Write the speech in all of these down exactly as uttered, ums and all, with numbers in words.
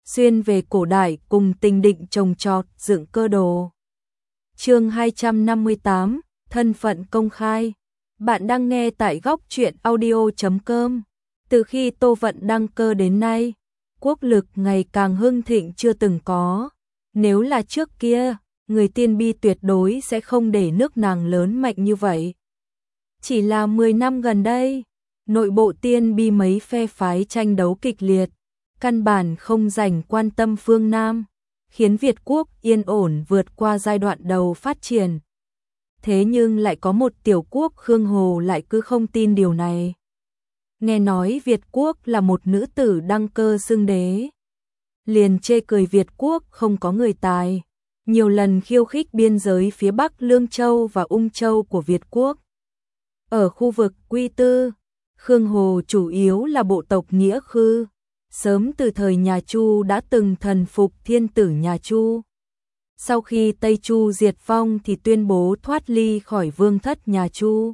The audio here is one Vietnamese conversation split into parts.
xuyên về cổ đại cùng tình định trồng trọt dựng cơ đồ. Chương hai trăm năm mươi tám, thân phận công khai. Bạn đang nghe tại góc truyện audio chấm com. Từ khi Tô Vận đăng cơ đến nay, quốc lực ngày càng hưng thịnh chưa từng có. Nếu là trước kia, người Tiên Bi tuyệt đối sẽ không để nước nàng lớn mạnh như vậy. Chỉ là mười năm gần đây, nội bộ Tiên Bi mấy phe phái tranh đấu kịch liệt, căn bản không dành quan tâm phương Nam, khiến Việt quốc yên ổn vượt qua giai đoạn đầu phát triển. Thế nhưng lại có một tiểu quốc Khương Hồ lại cứ không tin điều này. Nghe nói Việt quốc là một nữ tử đăng cơ xưng đế, liền chê cười Việt quốc không có người tài, nhiều lần khiêu khích biên giới phía Bắc Lương Châu và Ung Châu của Việt quốc. Ở khu vực Quy Tư, Khương Hồ chủ yếu là bộ tộc Nghĩa Khư, sớm từ thời nhà Chu đã từng thần phục thiên tử nhà Chu. Sau khi Tây Chu diệt vong thì tuyên bố thoát ly khỏi vương thất nhà Chu.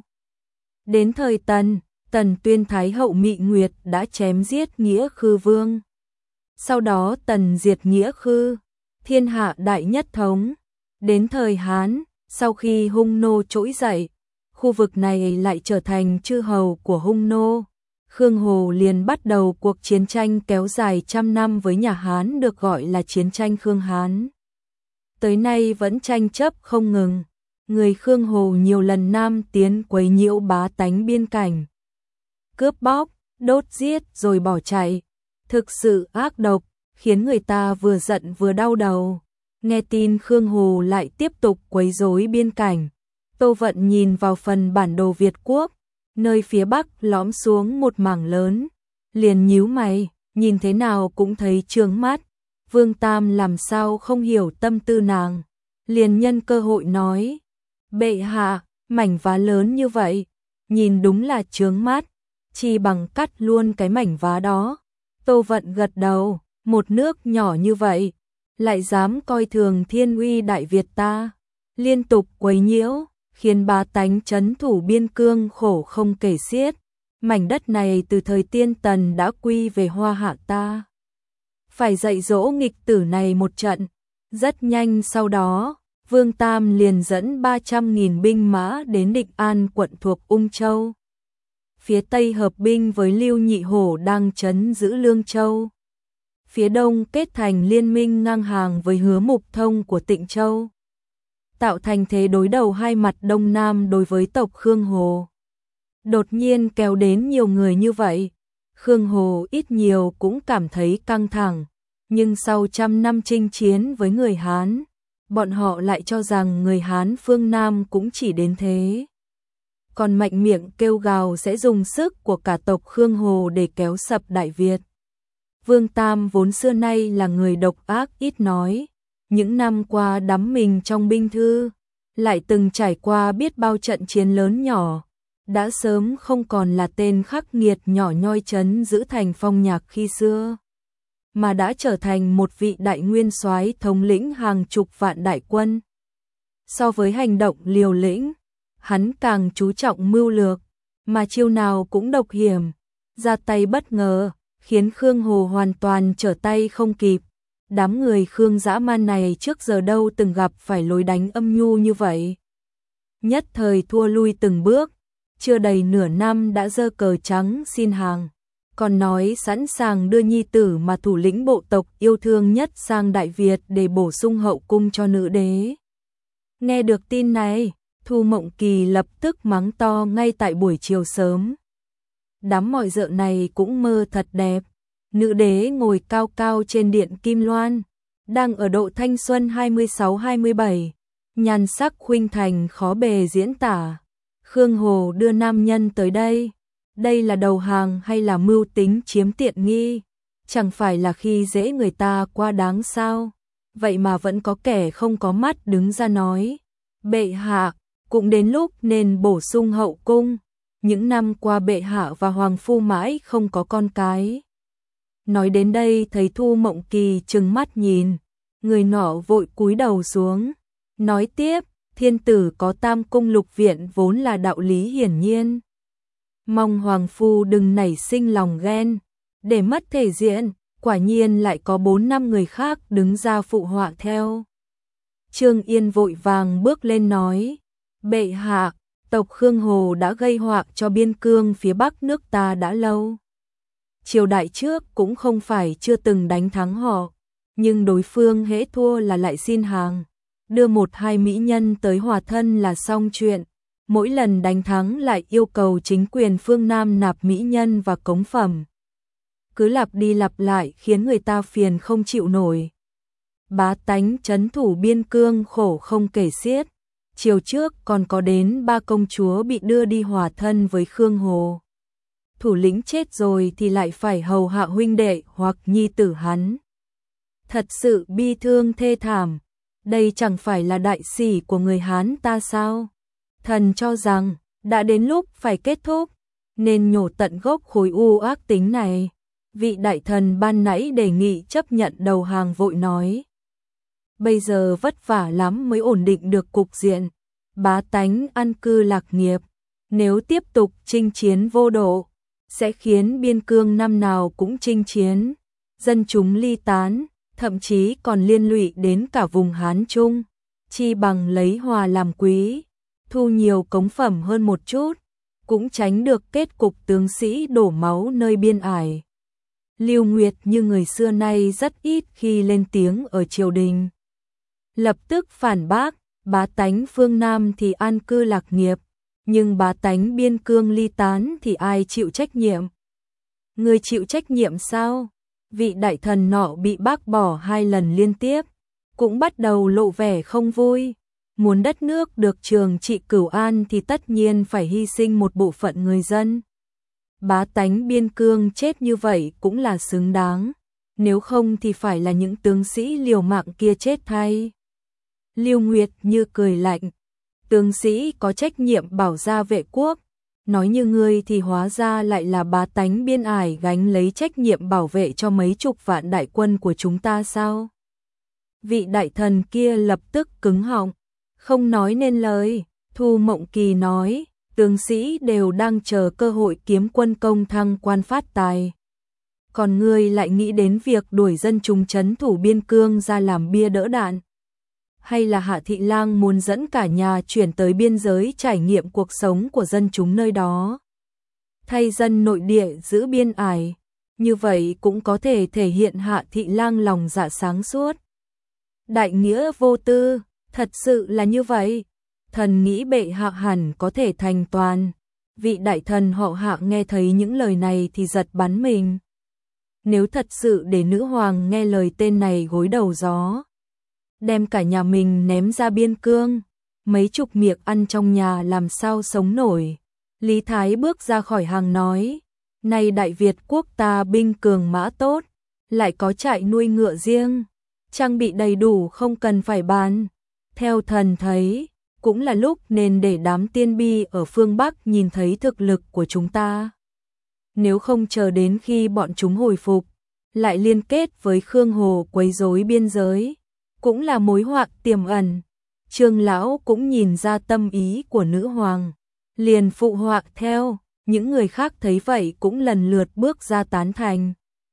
Đến thời Tần, Tần tuyên Thái hậu Mị Nguyệt đã chém giết Nghĩa Khư vương. Sau đó Tần diệt Nghĩa Khư, thiên hạ đại nhất thống. Đến thời Hán, sau khi Hung Nô trỗi dậy, khu vực này lại trở thành chư hầu của Hung Nô. Khương Hồ liền bắt đầu cuộc chiến tranh kéo dài trăm năm với nhà Hán được gọi là chiến tranh Khương Hán. Tới nay vẫn tranh chấp không ngừng, người Khương Hồ nhiều lần nam tiến quấy nhiễu bá tánh biên cảnh, cướp bóc, đốt giết rồi bỏ chạy, thực sự ác độc, khiến người ta vừa giận vừa đau đầu. Nghe tin Khương Hồ lại tiếp tục quấy rối biên cảnh, Tô Vận nhìn vào phần bản đồ Việt quốc, nơi phía Bắc lõm xuống một mảng lớn, liền nhíu mày, nhìn thế nào cũng thấy chướng mắt. Vương Tam làm sao không hiểu tâm tư nàng, liền nhân cơ hội nói: bệ hạ, mảnh vá lớn như vậy, nhìn đúng là chướng mắt, chỉ bằng cắt luôn cái mảnh vá đó. Tô Vận gật đầu, một nước nhỏ như vậy, lại dám coi thường thiên uy Đại Việt ta, liên tục quấy nhiễu, khiến bá tánh trấn thủ biên cương khổ không kể xiết. Mảnh đất này từ thời Tiên Tần đã quy về Hoa Hạ ta, phải dạy dỗ nghịch tử này một trận. Rất nhanh sau đó, Vương Tam liền dẫn ba trăm nghìn binh mã đến Định An quận thuộc Ung Châu. Phía Tây hợp binh với Lưu Nhị Hổ đang trấn giữ Lương Châu. Phía Đông kết thành liên minh ngang hàng với Hứa Mục Thông của Tịnh Châu, tạo thành thế đối đầu hai mặt Đông Nam đối với tộc Khương Hồ. Đột nhiên kéo đến nhiều người như vậy, Khương Hồ ít nhiều cũng cảm thấy căng thẳng, nhưng sau trăm năm chinh chiến với người Hán, bọn họ lại cho rằng người Hán phương Nam cũng chỉ đến thế. Còn mạnh miệng kêu gào sẽ dùng sức của cả tộc Khương Hồ để kéo sập Đại Việt. Vương Tam vốn xưa nay là người độc ác ít nói, những năm qua đắm mình trong binh thư, lại từng trải qua biết bao trận chiến lớn nhỏ, đã sớm không còn là tên khắc nghiệt nhỏ nhoi trấn giữ thành Phong Nhạc khi xưa, mà đã trở thành một vị đại nguyên soái thống lĩnh hàng chục vạn đại quân. So với hành động liều lĩnh, hắn càng chú trọng mưu lược, mà chiêu nào cũng độc hiểm, ra tay bất ngờ, khiến Khương Hồ hoàn toàn trở tay không kịp. Đám người Khương dã man này trước giờ đâu từng gặp phải lối đánh âm nhu như vậy. Nhất thời thua lui từng bước, chưa đầy nửa năm đã giơ cờ trắng xin hàng, còn nói sẵn sàng đưa nhi tử mà thủ lĩnh bộ tộc yêu thương nhất sang Đại Việt để bổ sung hậu cung cho nữ đế. Nghe được tin này, Thu Mộng Kỳ lập tức mắng to ngay tại buổi chiều sớm. Đám mọi dợ này cũng mơ thật đẹp. Nữ đế ngồi cao cao trên điện Kim Loan, đang ở độ thanh xuân hai mươi sáu hai mươi bảy, nhan sắc khuynh thành khó bề diễn tả. Khương Hồ đưa nam nhân tới đây, đây là đầu hàng hay là mưu tính chiếm tiện nghi? Chẳng phải là khi dễ người ta quá đáng sao? Vậy mà vẫn có kẻ không có mắt đứng ra nói: bệ hạ, cũng đến lúc nên bổ sung hậu cung. Những năm qua bệ hạ và hoàng phu mãi không có con cái. Nói đến đây thấy Thu Mộng Kỳ trừng mắt nhìn, người nọ vội cúi đầu xuống, nói tiếp: thiên tử có tam cung lục viện vốn là đạo lý hiển nhiên. Mong hoàng phu đừng nảy sinh lòng ghen, để mất thể diện, quả nhiên lại có bốn năm người khác đứng ra phụ họa theo. Trương Yên vội vàng bước lên nói, bệ hạ, tộc Khương Hồ đã gây họa cho biên cương phía bắc nước ta đã lâu. Triều đại trước cũng không phải chưa từng đánh thắng họ, nhưng đối phương hễ thua là lại xin hàng, đưa một hai mỹ nhân tới hòa thân là xong chuyện. Mỗi lần đánh thắng lại yêu cầu chính quyền phương Nam nạp mỹ nhân và cống phẩm. Cứ lặp đi lặp lại khiến người ta phiền không chịu nổi. Bá tánh trấn thủ biên cương khổ không kể xiết. Chiều trước còn có đến ba công chúa bị đưa đi hòa thân với Khương Hồ. Thủ lĩnh chết rồi thì lại phải hầu hạ huynh đệ hoặc nhi tử hắn. Thật sự bi thương thê thảm. Đây chẳng phải là đại sỉ của người Hán ta sao? Thần cho rằng đã đến lúc phải kết thúc, nên nhổ tận gốc khối u ác tính này. Vị đại thần ban nãy đề nghị chấp nhận đầu hàng vội nói. Bây giờ vất vả lắm mới ổn định được cục diện. Bá tánh an cư lạc nghiệp. Nếu tiếp tục chinh chiến vô độ, sẽ khiến biên cương năm nào cũng chinh chiến. Dân chúng ly tán, thậm chí còn liên lụy đến cả vùng Hán Trung. Chi bằng lấy hòa làm quý, thu nhiều cống phẩm hơn một chút, cũng tránh được kết cục tướng sĩ đổ máu nơi biên ải. Lưu Nguyệt như người xưa nay rất ít khi lên tiếng ở triều đình. Lập tức phản bác, bá tánh phương Nam thì an cư lạc nghiệp, nhưng bá tánh biên cương ly tán thì ai chịu trách nhiệm? Người chịu trách nhiệm sao? Vị đại thần nọ bị bác bỏ hai lần liên tiếp, cũng bắt đầu lộ vẻ không vui. Muốn đất nước được trường trị cửu an thì tất nhiên phải hy sinh một bộ phận người dân. Bá tánh biên cương chết như vậy cũng là xứng đáng, nếu không thì phải là những tướng sĩ liều mạng kia chết thay. Lưu Nguyệt như cười lạnh, tướng sĩ có trách nhiệm bảo gia vệ quốc, nói như ngươi thì hóa ra lại là bá tánh biên ải gánh lấy trách nhiệm bảo vệ cho mấy chục vạn đại quân của chúng ta sao? Vị đại thần kia lập tức cứng họng, không nói nên lời. Thu Mộng Kỳ nói, tướng sĩ đều đang chờ cơ hội kiếm quân công thăng quan phát tài. Còn ngươi lại nghĩ đến việc đuổi dân chúng trấn thủ biên cương ra làm bia đỡ đạn. Hay là Hạ Thị Lang muốn dẫn cả nhà chuyển tới biên giới trải nghiệm cuộc sống của dân chúng nơi đó? Thay dân nội địa giữ biên ải, như vậy cũng có thể thể hiện Hạ Thị Lang lòng dạ sáng suốt. Đại nghĩa vô tư, thật sự là như vậy. Thần nghĩ bệ hạ hẳn có thể thành toàn. Vị đại thần họ Hạ nghe thấy những lời này thì giật bắn mình. Nếu thật sự để nữ hoàng nghe lời tên này gối đầu gió, đem cả nhà mình ném ra biên cương, mấy chục miệng ăn trong nhà làm sao sống nổi. Lý Thái bước ra khỏi hàng nói, nay Đại Việt quốc ta binh cường mã tốt, lại có trại nuôi ngựa riêng, trang bị đầy đủ không cần phải bàn. Theo thần thấy, cũng là lúc nên để đám tiên bi ở phương Bắc nhìn thấy thực lực của chúng ta. Nếu không chờ đến khi bọn chúng hồi phục, lại liên kết với Khương Hồ quấy rối biên giới, cũng là mối họa tiềm ẩn. Trương lão cũng nhìn ra tâm ý của nữ hoàng, liền phụ họa theo, những người khác thấy vậy cũng lần lượt bước ra tán thành.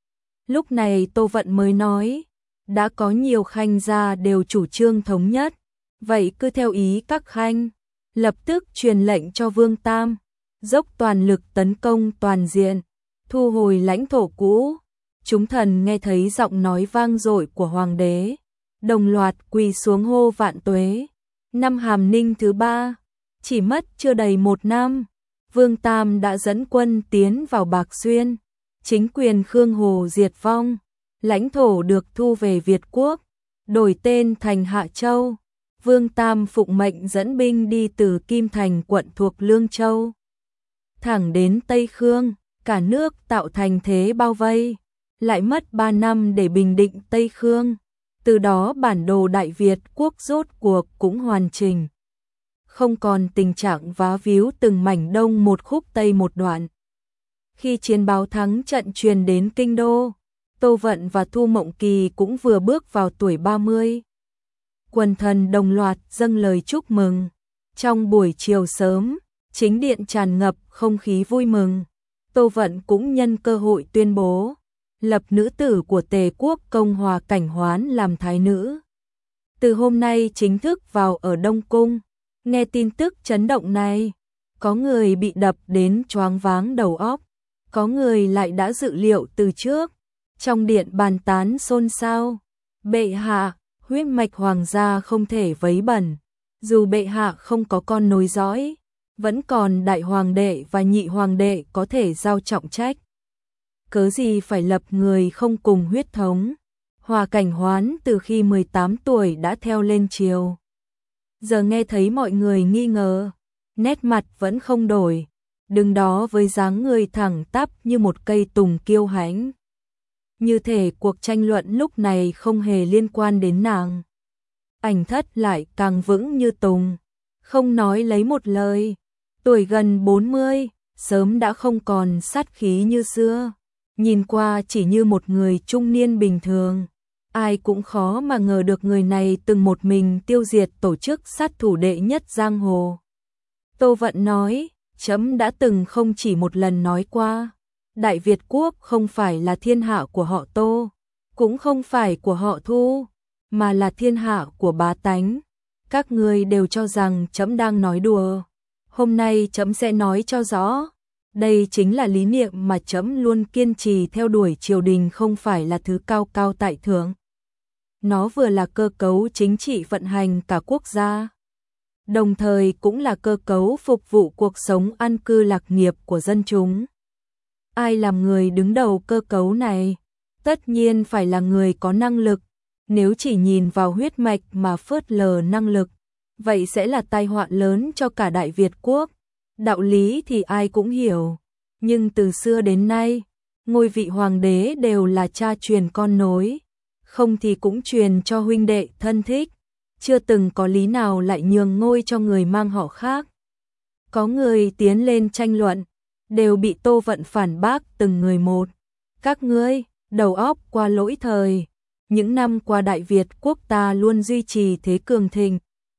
Lúc này Tô Vận mới nói, đã có nhiều khanh gia đều chủ trương thống nhất, vậy cứ theo ý các khanh, lập tức truyền lệnh cho Vương Tam, dốc toàn lực tấn công toàn diện, thu hồi lãnh thổ cũ. Chúng thần nghe thấy giọng nói vang dội của hoàng đế, đồng loạt quỳ xuống hô vạn tuế. Năm Hàm Ninh thứ ba, chỉ mất chưa đầy một năm, Vương Tam đã dẫn quân tiến vào Bạc Xuyên, chính quyền Khương Hồ diệt vong, lãnh thổ được thu về Việt quốc, đổi tên thành Hạ Châu. Vương Tam phụng mệnh dẫn binh đi từ Kim Thành quận thuộc Lương Châu, thẳng đến Tây Khương, cả nước tạo thành thế bao vây, lại mất ba năm để bình định Tây Khương. Từ đó bản đồ Đại Việt quốc rốt cuộc cũng hoàn chỉnh, không còn tình trạng vá víu từng mảnh đông một khúc tây một đoạn. Khi chiến báo thắng trận truyền đến kinh đô, Tô Vận và Thu Mộng Kỳ cũng vừa bước vào tuổi ba mươi. Quần thần đồng loạt dâng lời chúc mừng. Trong buổi chiều sớm, chính điện tràn ngập không khí vui mừng. Tô Vận cũng nhân cơ hội tuyên bố, lập nữ tử của Tề quốc công Hòa Cảnh Hoán làm thái nữ. Từ hôm nay chính thức vào ở Đông Cung. Nghe tin tức chấn động này, có người bị đập đến choáng váng đầu óc, có người lại đã dự liệu từ trước. Trong điện bàn tán xôn xao, bệ hạ, huyết mạch hoàng gia không thể vấy bẩn, dù bệ hạ không có con nối dõi, vẫn còn đại hoàng đệ và nhị hoàng đệ có thể giao trọng trách. Cớ gì phải lập người không cùng huyết thống? Hòa Cảnh Hoán từ khi mười tám tuổi đã theo lên triều. Giờ nghe thấy mọi người nghi ngờ, nét mặt vẫn không đổi, đứng đó với dáng người thẳng tắp như một cây tùng kiêu hãnh. Như thể cuộc tranh luận lúc này không hề liên quan đến nàng. Ảnh Thất lại càng vững như tùng, không nói lấy một lời. Tuổi gần bốn mươi, sớm đã không còn sát khí như xưa, nhìn qua chỉ như một người trung niên bình thường. Ai cũng khó mà ngờ được người này từng một mình tiêu diệt tổ chức sát thủ đệ nhất giang hồ. Tô Vận nói, trẫm đã từng không chỉ một lần nói qua, Đại Việt quốc không phải là thiên hạ của họ Tô, cũng không phải của họ Thu, mà là thiên hạ của bá tánh. Các ngươi đều cho rằng trẫm đang nói đùa. Hôm nay trẫm sẽ nói cho rõ. Đây chính là lý niệm mà trẫm luôn kiên trì theo đuổi. Triều đình không phải là thứ cao cao tại thượng. Nó vừa là cơ cấu chính trị vận hành cả quốc gia, đồng thời cũng là cơ cấu phục vụ cuộc sống an cư lạc nghiệp của dân chúng. Ai làm người đứng đầu cơ cấu này? Tất nhiên phải là người có năng lực. Nếu chỉ nhìn vào huyết mạch mà phớt lờ năng lực, vậy sẽ là tai họa lớn cho cả Đại Việt quốc. Đạo lý thì ai cũng hiểu, nhưng từ xưa đến nay, ngôi vị hoàng đế đều là cha truyền con nối, không thì cũng truyền cho huynh đệ thân thích, chưa từng có lý nào lại nhường ngôi cho người mang họ khác. Có người tiến lên tranh luận, đều bị Tô Vận phản bác từng người một. Các ngươi, đầu óc qua lỗi thời. Những năm qua Đại Việt quốc ta luôn duy trì thế cường thịnh.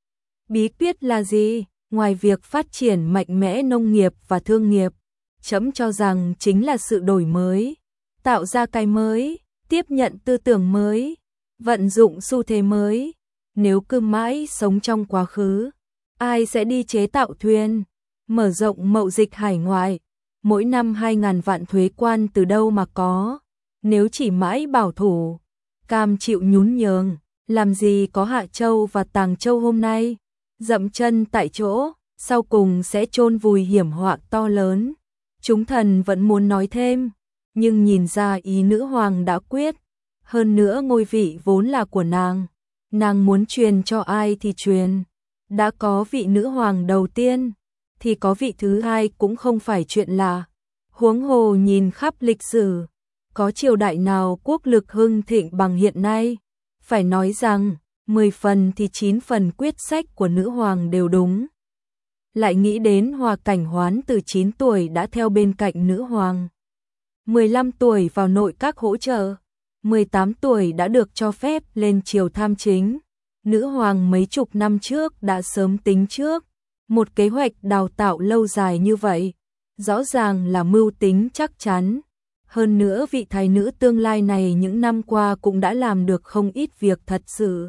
Bí quyết là gì? Ngoài việc phát triển mạnh mẽ nông nghiệp và thương nghiệp, trẫm cho rằng chính là sự đổi mới, tạo ra cái mới, tiếp nhận tư tưởng mới, vận dụng xu thế mới. Nếu cứ mãi sống trong quá khứ, ai sẽ đi chế tạo thuyền, mở rộng mậu dịch hải ngoại, mỗi năm hai ngàn vạn thuế quan từ đâu mà có? Nếu chỉ mãi bảo thủ, cam chịu nhún nhường, làm gì có Hạ Châu và Tàng Châu hôm nay? Dậm chân tại chỗ, sau cùng sẽ chôn vùi hiểm họa to lớn. Chúng thần vẫn muốn nói thêm, nhưng nhìn ra ý nữ hoàng đã quyết. Hơn nữa ngôi vị vốn là của nàng, nàng muốn truyền cho ai thì truyền. Đã có vị nữ hoàng đầu tiên, thì có vị thứ hai cũng không phải chuyện lạ. Huống hồ nhìn khắp lịch sử, có triều đại nào quốc lực hưng thịnh bằng hiện nay? Phải nói rằng, mười phần thì chín phần quyết sách của nữ hoàng đều đúng. Lại nghĩ đến Hòa Cảnh Hoán từ chín tuổi đã theo bên cạnh nữ hoàng. mười lăm tuổi vào nội các hỗ trợ, mười tám tuổi đã được cho phép lên triều tham chính. Nữ hoàng mấy chục năm trước đã sớm tính trước, một kế hoạch đào tạo lâu dài như vậy, rõ ràng là mưu tính chắc chắn. Hơn nữa vị thái nữ tương lai này những năm qua cũng đã làm được không ít việc thật sự.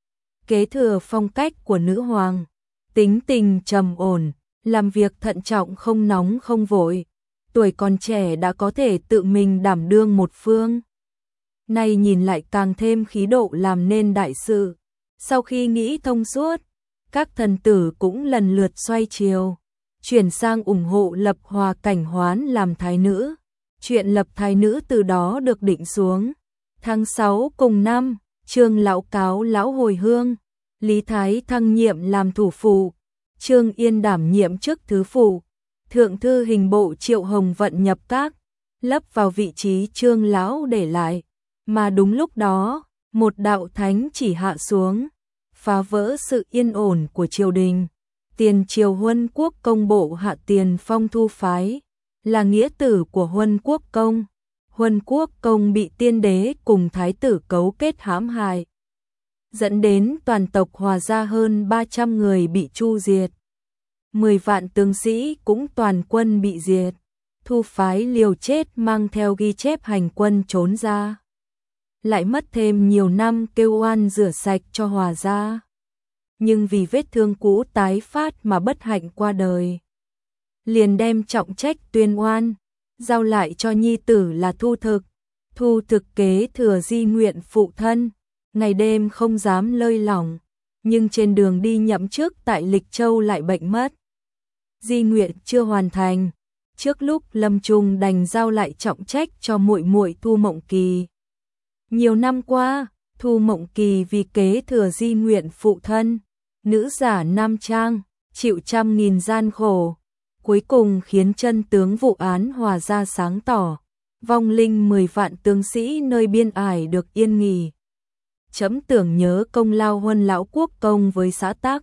Kế thừa phong cách của nữ hoàng, tính tình trầm ổn, làm việc thận trọng không nóng không vội, tuổi còn trẻ đã có thể tự mình đảm đương một phương. Nay nhìn lại càng thêm khí độ làm nên đại sự. Sau khi nghĩ thông suốt, các thần tử cũng lần lượt xoay chiều, chuyển sang ủng hộ lập Hòa Cảnh Hoán làm thái nữ. Chuyện lập thái nữ từ đó được định xuống. Tháng sáu cùng năm, Trương Lão cáo lão hồi hương, Lý Thái thăng nhiệm làm thủ phụ, Trương Yên đảm nhiệm chức thứ phụ, Thượng thư hình bộ Triệu Hồng Vận nhập các, lấp vào vị trí Trương Lão để lại. Mà đúng lúc đó, một đạo thánh chỉ hạ xuống, phá vỡ sự yên ổn của triều đình. Tiền triều Huân Quốc công bộ hạ Tiền Phong thu phái, là nghĩa tử của Huân Quốc công. Huân Quốc công bị tiên đế cùng thái tử cấu kết hãm hại, dẫn đến toàn tộc Hòa gia hơn ba trăm người bị chu diệt. mười vạn tướng sĩ cũng toàn quân bị diệt. Thu phái liều chết mang theo ghi chép hành quân trốn ra. Lại mất thêm nhiều năm kêu oan rửa sạch cho Hòa gia. Nhưng vì vết thương cũ tái phát mà bất hạnh qua đời. Liền đem trọng trách tuyên oan, giao lại cho nhi tử là Thu Thực. Thu Thực kế thừa di nguyện phụ thân, ngày đêm không dám lơi lỏng, nhưng trên đường đi nhậm chức tại Lịch Châu lại bệnh mất. Di nguyện chưa hoàn thành, trước lúc lâm chung đành giao lại trọng trách cho muội muội Thu Mộng Kỳ. Nhiều năm qua, Thu Mộng Kỳ vì kế thừa di nguyện phụ thân, nữ giả nam trang, chịu trăm nghìn gian khổ, cuối cùng khiến chân tướng vụ án Hòa gia sáng tỏ, vong linh mười vạn tướng sĩ nơi biên ải được yên nghỉ. Chấm tưởng nhớ công lao huân lão quốc công với xã tắc.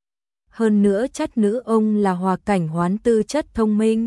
Hơn nữa chất nữ ông là hòa cảnh hoán tư chất thông minh.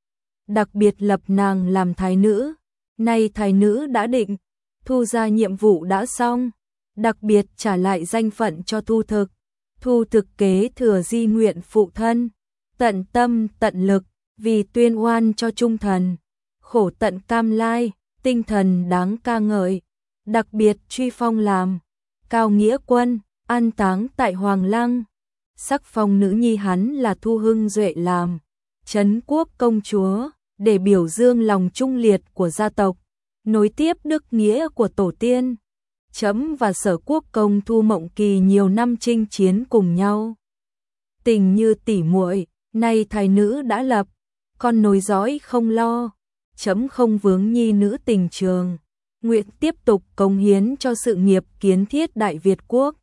Đặc biệt lập nàng làm thái nữ, nay thái nữ đã định, Thu ra nhiệm vụ đã xong, đặc biệt trả lại danh phận cho Thu Thực. Thu Thực kế thừa di nguyện phụ thân, tận tâm tận lực, vì tuyên oan cho trung thần, khổ tận cam lai, tinh thần đáng ca ngợi, đặc biệt truy phong làm cao nghĩa quân, an táng tại Hoàng Lăng, sắc phong nữ nhi hắn là Thu Hưng Duệ làm trấn quốc công chúa, để biểu dương lòng trung liệt của gia tộc, nối tiếp đức nghĩa của tổ tiên. Chấm và Sở Quốc công Thu Mộng Kỳ nhiều năm chinh chiến cùng nhau, tình như tỉ muội, nay thái nữ đã lập, con nối dõi không lo, chấm không vướng nhi nữ tình trường, nguyện tiếp tục cống hiến cho sự nghiệp kiến thiết Đại Việt quốc.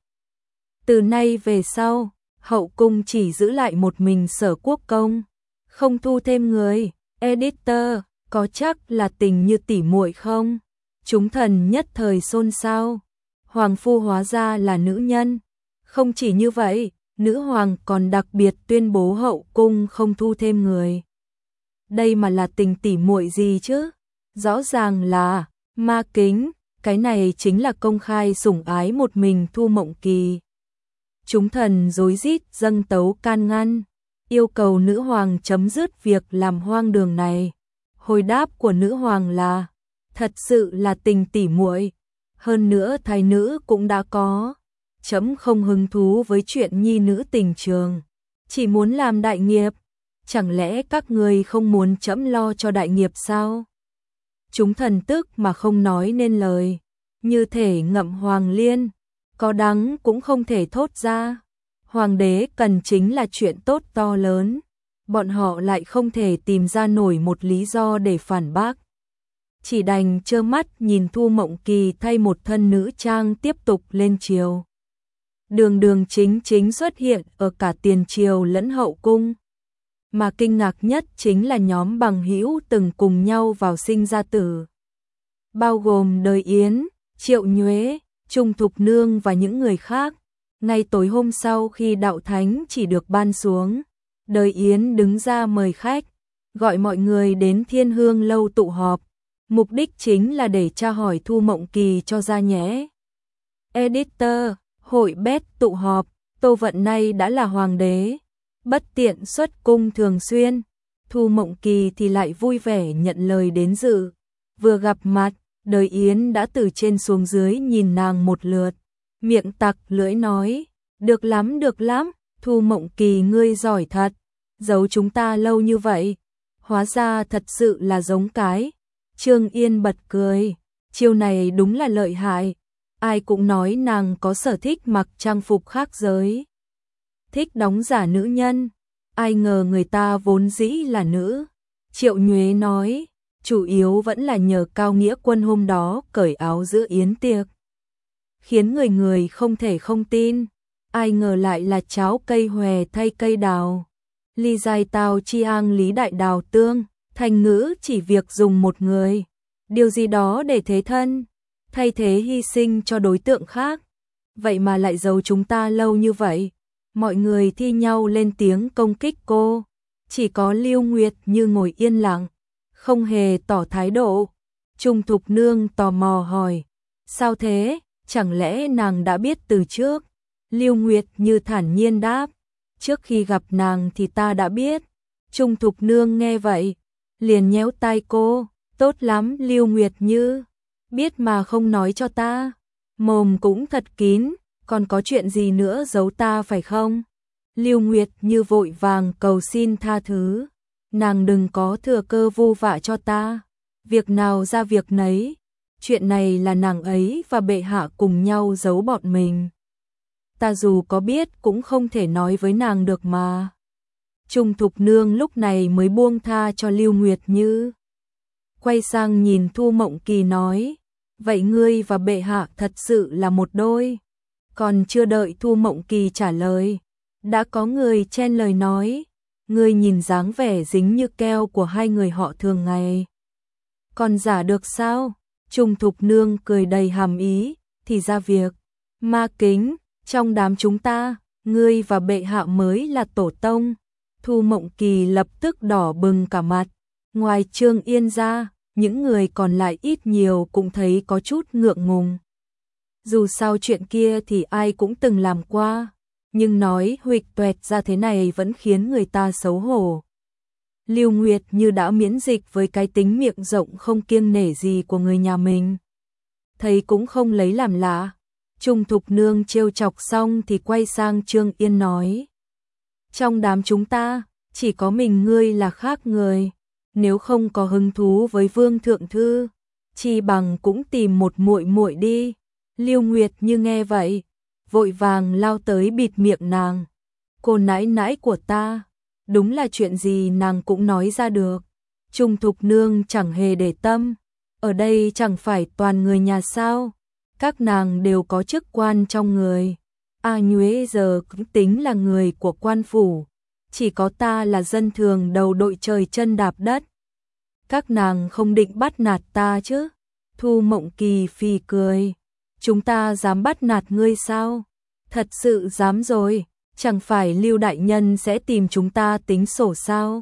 Từ nay về sau, hậu cung chỉ giữ lại một mình Sở Quốc công, không thu thêm người. Editor, có chắc là tình như tỉ muội không? Chúng thần nhất thời xôn xao. Hoàng phu hóa ra là nữ nhân. Không chỉ như vậy, nữ hoàng còn đặc biệt tuyên bố hậu cung không thu thêm người. Đây mà là tình tỉ muội gì chứ? Rõ ràng là ma kính, cái này chính là công khai sủng ái một mình Thu Mộng Kỳ. Chúng thần rối rít dâng tấu can ngăn, yêu cầu nữ hoàng chấm dứt việc làm hoang đường này. Hồi đáp của nữ hoàng là, thật sự là tình tỉ muội, hơn nữa thái nữ cũng đã có. Chấm không hứng thú với chuyện nhi nữ tình trường, chỉ muốn làm đại nghiệp. Chẳng lẽ các người không muốn chấm lo cho đại nghiệp sao? Chúng thần tức mà không nói nên lời, như thể ngậm hoàng liên, có đắng cũng không thể thốt ra. Hoàng đế cần chính là chuyện tốt to lớn, bọn họ lại không thể tìm ra nổi một lý do để phản bác. Chỉ đành trơ mắt nhìn Thu Mộng Kỳ thay một thân nữ trang tiếp tục lên triều. Đường đường chính chính xuất hiện ở cả tiền triều lẫn hậu cung. Mà kinh ngạc nhất chính là nhóm bằng hữu từng cùng nhau vào sinh ra tử. Bao gồm Đời Yến, Triệu Nhuế, Trung Thục Nương và những người khác. Ngay tối hôm sau khi đạo thánh chỉ được ban xuống, Đời Yến đứng ra mời khách, gọi mọi người đến Thiên Hương lâu tụ họp. Mục đích chính là để tra hỏi Thu Mộng Kỳ cho ra nhẽ. Editor, hội bét tụ họp, Tô Vận nay đã là hoàng đế, bất tiện xuất cung thường xuyên. Thu Mộng Kỳ thì lại vui vẻ nhận lời đến dự. Vừa gặp mặt, Đời Yến đã từ trên xuống dưới nhìn nàng một lượt, miệng tặc lưỡi nói, được lắm được lắm, Thu Mộng Kỳ ngươi giỏi thật, giấu chúng ta lâu như vậy, hóa ra thật sự là giống cái. Trương Yên bật cười, chiêu này đúng là lợi hại, ai cũng nói nàng có sở thích mặc trang phục khác giới, thích đóng giả nữ nhân, ai ngờ người ta vốn dĩ là nữ. Triệu Nhuế nói, chủ yếu vẫn là nhờ Cao Nghĩa Quân hôm đó cởi áo giữa yến tiệc, khiến người người không thể không tin, ai ngờ lại là cháo cây hòe thay cây đào. Ly giai tào chi ang lý đại đào tương, thành ngữ chỉ việc dùng một người, điều gì đó để thế thân, thay thế hy sinh cho đối tượng khác. Vậy mà lại giấu chúng ta lâu như vậy. Mọi người thi nhau lên tiếng công kích cô, chỉ có Lưu Nguyệt như ngồi yên lặng, không hề tỏ thái độ. Trung Thục Nương tò mò hỏi, sao thế, chẳng lẽ nàng đã biết từ trước? Lưu Nguyệt như thản nhiên đáp, trước khi gặp nàng thì ta đã biết. Trung Thục Nương nghe vậy, liền nhéo tai cô, tốt lắm Lưu Nguyệt Như, biết mà không nói cho ta, mồm cũng thật kín, còn có chuyện gì nữa giấu ta phải không? Lưu Nguyệt Như vội vàng cầu xin tha thứ, nàng đừng có thừa cơ vu vạ cho ta, việc nào ra việc nấy, chuyện này là nàng ấy và bệ hạ cùng nhau giấu bọn mình. Ta dù có biết cũng không thể nói với nàng được mà. Trung Thục Nương lúc này mới buông tha cho Lưu Nguyệt Như. Quay sang nhìn Thu Mộng Kỳ nói, vậy ngươi và bệ hạ thật sự là một đôi. Còn chưa đợi Thu Mộng Kỳ trả lời, đã có người chen lời nói, ngươi nhìn dáng vẻ dính như keo của hai người họ thường ngày. Còn giả được sao? Trung Thục Nương cười đầy hàm ý, thì ra việc, Ma Kính, trong đám chúng ta, ngươi và bệ hạ mới là tổ tông. Thu Mộng Kỳ lập tức đỏ bừng cả mặt, ngoài Trương Yên ra, những người còn lại ít nhiều cũng thấy có chút ngượng ngùng. Dù sao chuyện kia thì ai cũng từng làm qua, nhưng nói huỵch toẹt ra thế này vẫn khiến người ta xấu hổ. Lưu Nguyệt Như đã miễn dịch với cái tính miệng rộng không kiêng nể gì của người nhà mình. Thấy cũng không lấy làm lạ. Trung Thục Nương trêu chọc xong thì quay sang Trương Yên nói. Trong đám chúng ta, chỉ có mình ngươi là khác người. Nếu không có hứng thú với Vương Thượng Thư, chi bằng cũng tìm một muội muội đi. Lưu Nguyệt Như nghe vậy, vội vàng lao tới bịt miệng nàng. Cô nãi nãi của ta, đúng là chuyện gì nàng cũng nói ra được. Trung Thục Nương chẳng hề để tâm, ở đây chẳng phải toàn người nhà sao, các nàng đều có chức quan trong người. A Nhuế giờ cũng tính là người của quan phủ, chỉ có ta là dân thường đầu đội trời chân đạp đất. Các nàng không định bắt nạt ta chứ? Thu Mộng Kỳ phì cười, chúng ta dám bắt nạt ngươi sao? Thật sự dám rồi, chẳng phải Lưu đại nhân sẽ tìm chúng ta tính sổ sao?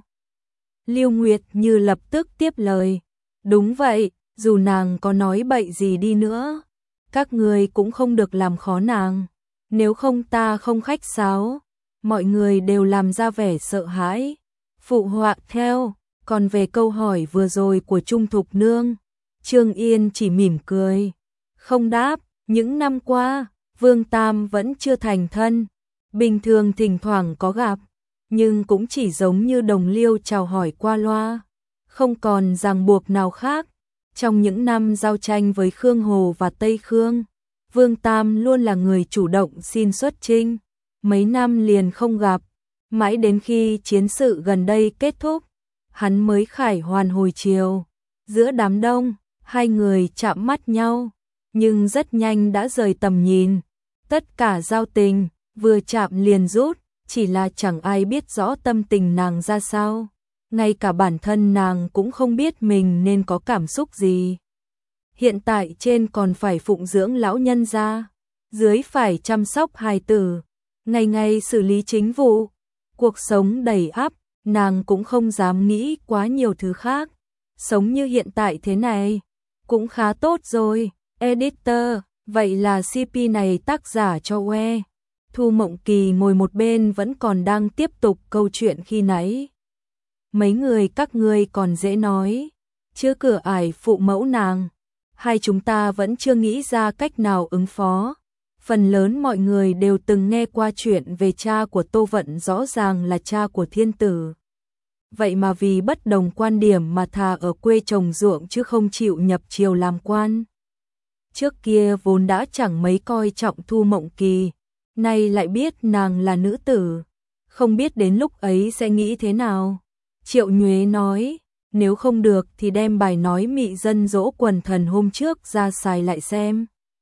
Lưu Nguyệt Như lập tức tiếp lời, đúng vậy, dù nàng có nói bậy gì đi nữa, các ngươi cũng không được làm khó nàng, nếu không ta không khách sáo. Mọi người đều làm ra vẻ sợ hãi, phụ họa theo. Còn về câu hỏi vừa rồi của Trung Thục Nương, Trương Yên chỉ mỉm cười, không đáp. Những năm qua, Vương Tam vẫn chưa thành thân, bình thường thỉnh thoảng có gặp, nhưng cũng chỉ giống như đồng liêu chào hỏi qua loa, không còn ràng buộc nào khác. Trong những năm giao tranh với Khương Hồ và Tây Khương, Vương Tam luôn là người chủ động xin xuất chinh, mấy năm liền không gặp, mãi đến khi chiến sự gần đây kết thúc, hắn mới khải hoàn hồi chiều. Giữa đám đông, hai người chạm mắt nhau, nhưng rất nhanh đã rời tầm nhìn. Tất cả giao tình, vừa chạm liền rút, chỉ là chẳng ai biết rõ tâm tình nàng ra sao. Ngay cả bản thân nàng cũng không biết mình nên có cảm xúc gì. Hiện tại trên còn phải phụng dưỡng lão nhân gia, dưới phải chăm sóc hài tử, ngày ngày xử lý chính vụ. Cuộc sống đầy ắp, nàng cũng không dám nghĩ quá nhiều thứ khác. Sống như hiện tại thế này, cũng khá tốt rồi. Editor, vậy là xê pê này tác giả cho que. Thu Mộng Kỳ ngồi một bên vẫn còn đang tiếp tục câu chuyện khi nãy. Mấy người các ngươi còn dễ nói, chưa cửa ải phụ mẫu nàng. Hai chúng ta vẫn chưa nghĩ ra cách nào ứng phó. Phần lớn mọi người đều từng nghe qua chuyện về cha của Tô Vận rõ ràng là cha của thiên tử. Vậy mà vì bất đồng quan điểm mà thà ở quê trồng ruộng chứ không chịu nhập triều làm quan. Trước kia vốn đã chẳng mấy coi trọng Thu Mộng Kỳ, nay lại biết nàng là nữ tử, không biết đến lúc ấy sẽ nghĩ thế nào. Triệu Nhuế nói, nếu không được thì đem bài nói mị dân dỗ quần thần hôm trước ra xài lại xem.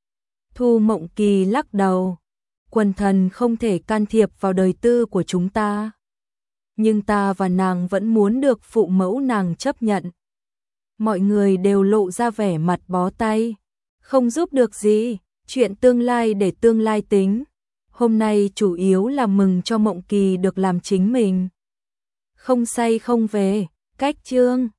Thu Mộng Kỳ lắc đầu, quần thần không thể can thiệp vào đời tư của chúng ta. Nhưng ta và nàng vẫn muốn được phụ mẫu nàng chấp nhận. Mọi người đều lộ ra vẻ mặt bó tay, không giúp được gì, chuyện tương lai để tương lai tính. Hôm nay chủ yếu là mừng cho Mộng Kỳ được làm chính mình. Không say không về, cách chương.